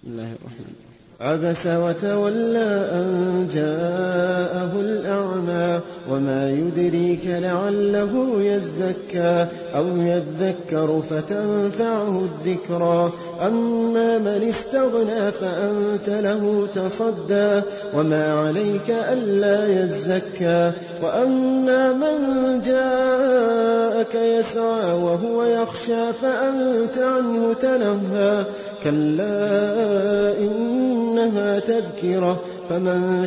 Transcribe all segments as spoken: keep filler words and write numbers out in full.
الله الرحمن عبس وتولى أن جاءه الأعمى وما يدريك لعله يزكى أو يذكر فتنفعه الذكرى أما من استغنى فأنت له تصدى وما عليك ألا يزكى وأما من جاءك يسعى وهو يخشى فأنت عنه تلهى كلا إنها تذكرة فمن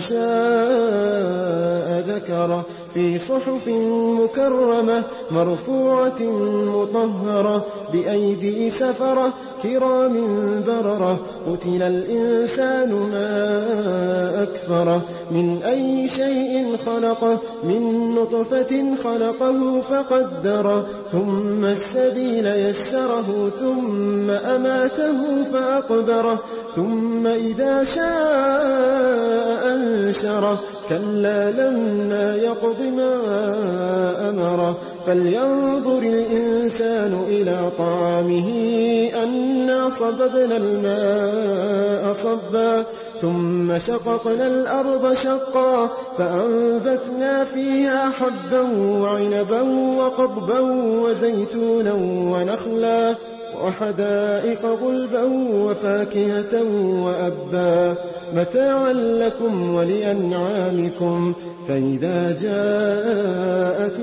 شاء ذكره في صحف مكرمة مرفوعة مطهرة بأيدي سفرة كرام بررة قتل الإنسان ما أكفره من أي شيء خلقه من نطفة خلقه فقدره ثم السبيل يسره ثم أماته فأقبره ثم إذا شاء أنشره كلا لما يقض ما أمره فلينظر الإنسان إلى طعامه أنا صببنا الماء صبا ثم شققنا الأرض شقا فأنبتنا فيها حبا وعنبا وقضبا وزيتونا ونخلا وحدائق غلبا وفاكهة وأبا متاعا لكم ولأنعامكم فإذا جاءت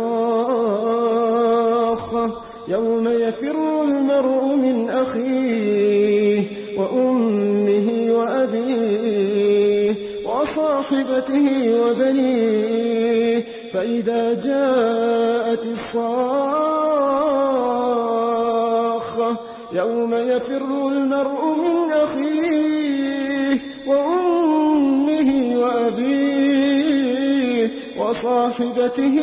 الصاخة يوم يفر المرء من أخيه وأمه وأبيه وصاحبته وبنيه فإذا جاءت الصاخة يوم يفر المرء من أخيه وأمه وأبيه وصاحبته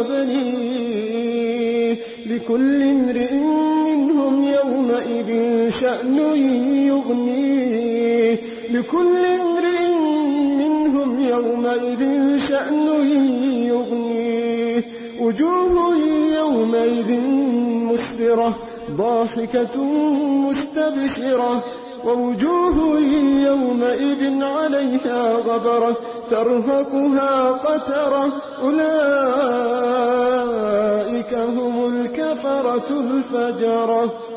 وبنيه لكل امرئ منهم يومئذ شأن يغنيه لكل امرئ منهم يومئذ شأن يغنيه وجوه يومئذ مسفرة ضاحكة مستبشرة ووجوه يومئذ عليها غبرة ترهقها قترة أولئك هم الكفرة الفجرة.